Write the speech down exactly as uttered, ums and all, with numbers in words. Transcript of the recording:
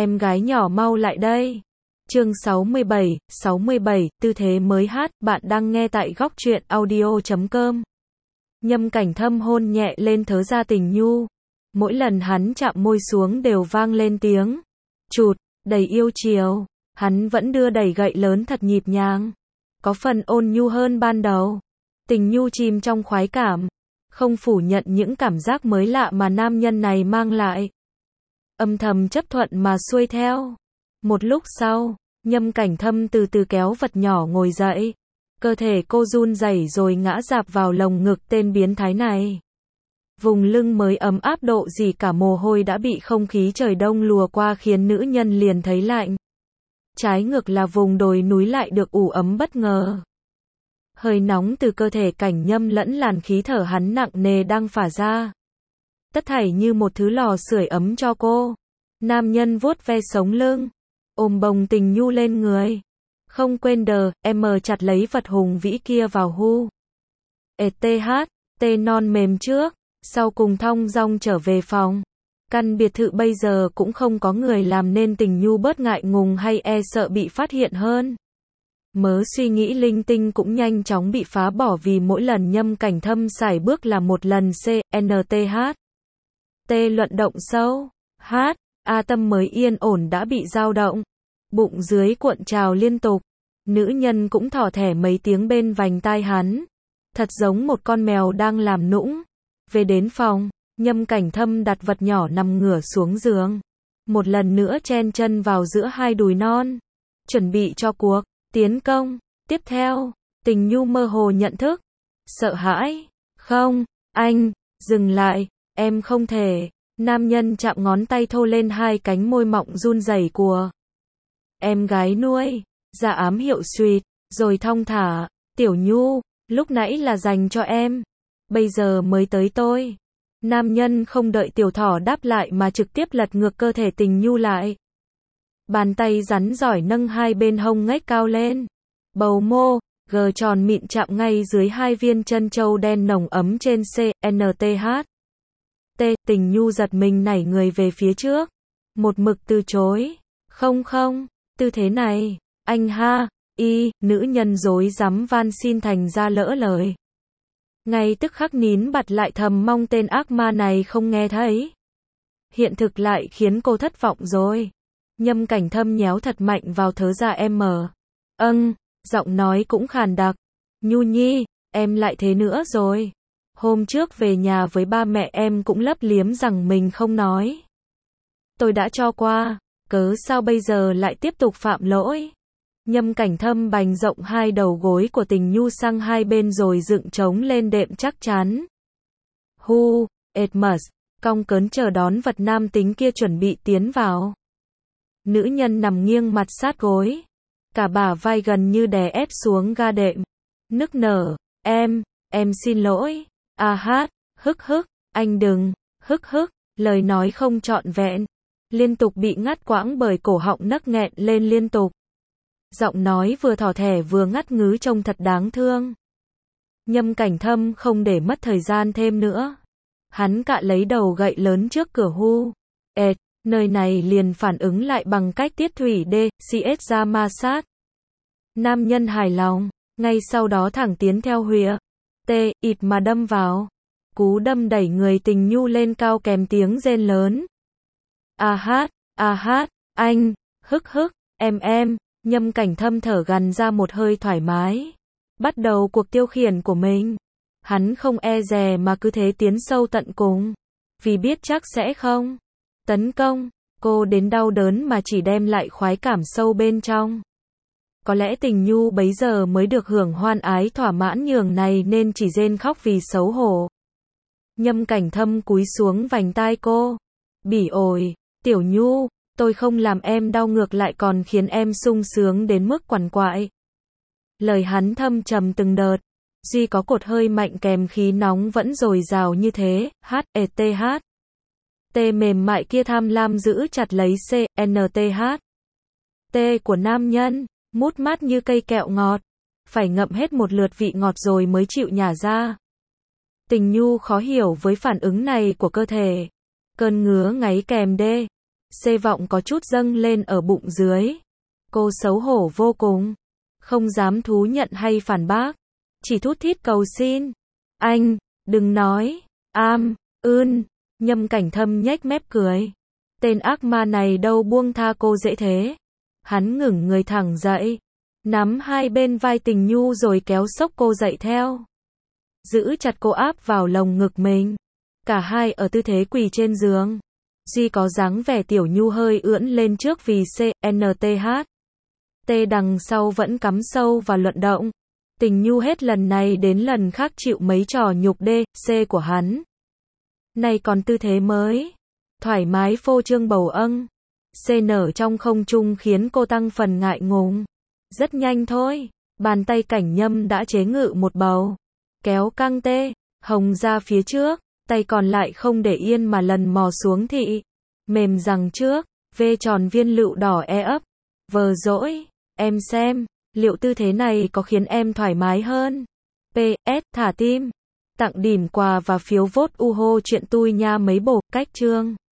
em gái nhỏ mau lại đây. Chương sáu mươi bảy, sáu mươi bảy, tư thế mới hát, bạn đang nghe tại góc truyện audio chấm com. Nhâm Cảnh Thâm hôn nhẹ lên thớ ra Tình Nhu. Mỗi lần hắn chạm môi xuống đều vang lên tiếng chụt, đầy yêu chiều. Hắn vẫn đưa đẩy gậy lớn thật nhịp nhàng, có phần ôn nhu hơn ban đầu. Tình Nhu chìm trong khoái cảm, không phủ nhận những cảm giác mới lạ mà nam nhân này mang lại. Âm thầm chấp thuận mà xuôi theo. Một lúc sau, Nhâm Cảnh Thâm từ từ kéo vật nhỏ ngồi dậy. Cơ thể cô run rẩy rồi ngã rạp vào lồng ngực tên biến thái này. Vùng lưng mới ấm áp độ gì cả mồ hôi đã bị không khí trời đông lùa qua khiến nữ nhân liền thấy lạnh. Trái ngược là vùng đồi núi lại được ủ ấm bất ngờ. Hơi nóng từ cơ thể Cảnh Nhâm lẫn làn khí thở hắn nặng nề đang phả ra. Tất thảy như một thứ lò sưởi ấm cho cô. Nam nhân vuốt ve sống lưng, ôm bồng Tình Nhu lên người. Không quên đờ, em chặt lấy vật hùng vĩ kia vào hu. ét tê hát, tê non mềm trước, sau cùng thong dong trở về phòng. Căn biệt thự bây giờ cũng không có người làm nên Tình Nhu bớt ngại ngùng hay e sợ bị phát hiện hơn. Mớ suy nghĩ linh tinh cũng nhanh chóng bị phá bỏ vì mỗi lần Nhâm Cảnh Thâm sải bước là một lần C, N, T, H. T luận động sâu, H, A tâm mới yên ổn đã bị dao động. Bụng dưới cuộn trào liên tục. Nữ nhân cũng thỏ thẻ mấy tiếng bên vành tai hắn. Thật giống một con mèo đang làm nũng. Về đến phòng, Nhâm Cảnh Thâm đặt vật nhỏ nằm ngửa xuống giường. Một lần nữa chen chân vào giữa hai đùi non. Chuẩn bị cho cuộc tiến công tiếp theo. Tình Nhu mơ hồ nhận thức. Sợ hãi. Không, anh, dừng lại, em không thể. Nam nhân chạm ngón tay thô lên hai cánh môi mọng run rẩy của em gái nuôi, ra ám hiệu suýt, rồi thong thả, Tiểu Nhu, lúc nãy là dành cho em, bây giờ mới tới tôi. Nam nhân không đợi tiểu thỏ đáp lại mà trực tiếp lật ngược cơ thể Tình Nhu lại. Bàn tay rắn giỏi nâng hai bên hông ngách cao lên. Bầu mô, gờ tròn mịn chạm ngay dưới hai viên chân châu đen nồng ấm trên C, N, T, H. T, Tình Nhu giật mình nảy người về phía trước. Một mực từ chối. Không không, tư thế này, anh ha, y, nữ nhân dối dám van xin thành ra lỡ lời. Ngay tức khắc nín bặt lại thầm mong tên ác ma này không nghe thấy. Hiện thực lại khiến cô thất vọng rồi. Nhâm Cảnh Thâm nhéo thật mạnh vào thớ ra em. Âng, giọng nói cũng khàn đặc. Nhu nhi, em lại thế nữa rồi. Hôm trước về nhà với ba mẹ em cũng lấp liếm rằng mình không nói. Tôi đã cho qua, cớ sao bây giờ lại tiếp tục phạm lỗi. Nhâm Cảnh Thâm bành rộng hai đầu gối của Tình Nhu sang hai bên rồi dựng trống lên đệm chắc chắn. Hu, Edmus, cong cớn chờ đón vật nam tính kia chuẩn bị tiến vào. Nữ nhân nằm nghiêng mặt sát gối. Cả bả vai gần như đè ép xuống ga đệm. Nức nở, em, em xin lỗi. A hát, hức hức, anh đừng, hức hức, lời nói không trọn vẹn. Liên tục bị ngắt quãng bởi cổ họng nấc nghẹn lên liên tục. Giọng nói vừa thỏ thẻ vừa ngắt ngứ trông thật đáng thương. Nhâm Cảnh Thâm không để mất thời gian thêm nữa. Hắn cạ lấy đầu gậy lớn trước cửa hu. Ẹt, nơi này liền phản ứng lại bằng cách tiết thủy D, C S ra ma sát. Nam nhân hài lòng, ngay sau đó thẳng tiến theo huya. T, ịt mà đâm vào. Cú đâm đẩy người Tình Nhu lên cao kèm tiếng rên lớn. A hát, a hát, anh, hức hức, em em. Nhâm Cảnh Thâm thở gằn ra một hơi thoải mái. Bắt đầu cuộc tiêu khiển của mình. Hắn không e dè mà cứ thế tiến sâu tận cùng. Vì biết chắc sẽ không tấn công cô đến đau đớn mà chỉ đem lại khoái cảm sâu bên trong. Có lẽ Tình Nhu bấy giờ mới được hưởng hoan ái thỏa mãn nhường này nên chỉ rên khóc vì xấu hổ. Nhâm Cảnh Thâm cúi xuống vành tai cô. Bỉ ổi, Tiểu Nhu, tôi không làm em đau ngược lại còn khiến em sung sướng đến mức quằn quại. Lời hắn thâm trầm từng đợt. Duy có cột hơi mạnh kèm khí nóng vẫn dồi dào như thế. H, E, T, H. T mềm mại kia tham lam giữ chặt lấy C, N, T, H. T của nam nhân. Mút mát như cây kẹo ngọt. Phải ngậm hết một lượt vị ngọt rồi mới chịu nhả ra. Tình Nhu khó hiểu với phản ứng này của cơ thể. Cơn ngứa ngáy kèm D, C vọng có chút dâng lên ở bụng dưới. Cô xấu hổ vô cùng. Không dám thú nhận hay phản bác. Chỉ thút thít cầu xin. Anh, đừng nói. Am, ưn. Nhâm Cảnh Thâm nhếch mép cười. Tên ác ma này đâu buông tha cô dễ thế. Hắn ngẩng người thẳng dậy. Nắm hai bên vai Tình Nhu rồi kéo xốc cô dậy theo. Giữ chặt cô áp vào lồng ngực mình. Cả hai ở tư thế quỳ trên giường. Duy có dáng vẻ Tiểu Nhu hơi ưỡn lên trước vì C, N, T, H. T đằng sau vẫn cắm sâu vào luận động. Tình Nhu hết lần này đến lần khác chịu mấy trò nhục D, C của hắn. Này còn tư thế mới. Thoải mái phô trương bầu âng. C nở trong không trung khiến cô tăng phần ngại ngùng. Rất nhanh thôi. Bàn tay Cảnh Nhâm đã chế ngự một bầu. Kéo căng T, hồng ra phía trước. Tay còn lại không để yên mà lần mò xuống thị. Mềm rằng trước. V tròn viên lựu đỏ e ấp. Vờ dỗi. Em xem. Liệu tư thế này có khiến em thoải mái hơn? P S thả tim. Tặng điểm quà và phiếu vote ủng hộ chuyện tui nha mấy bổ. Cách chương.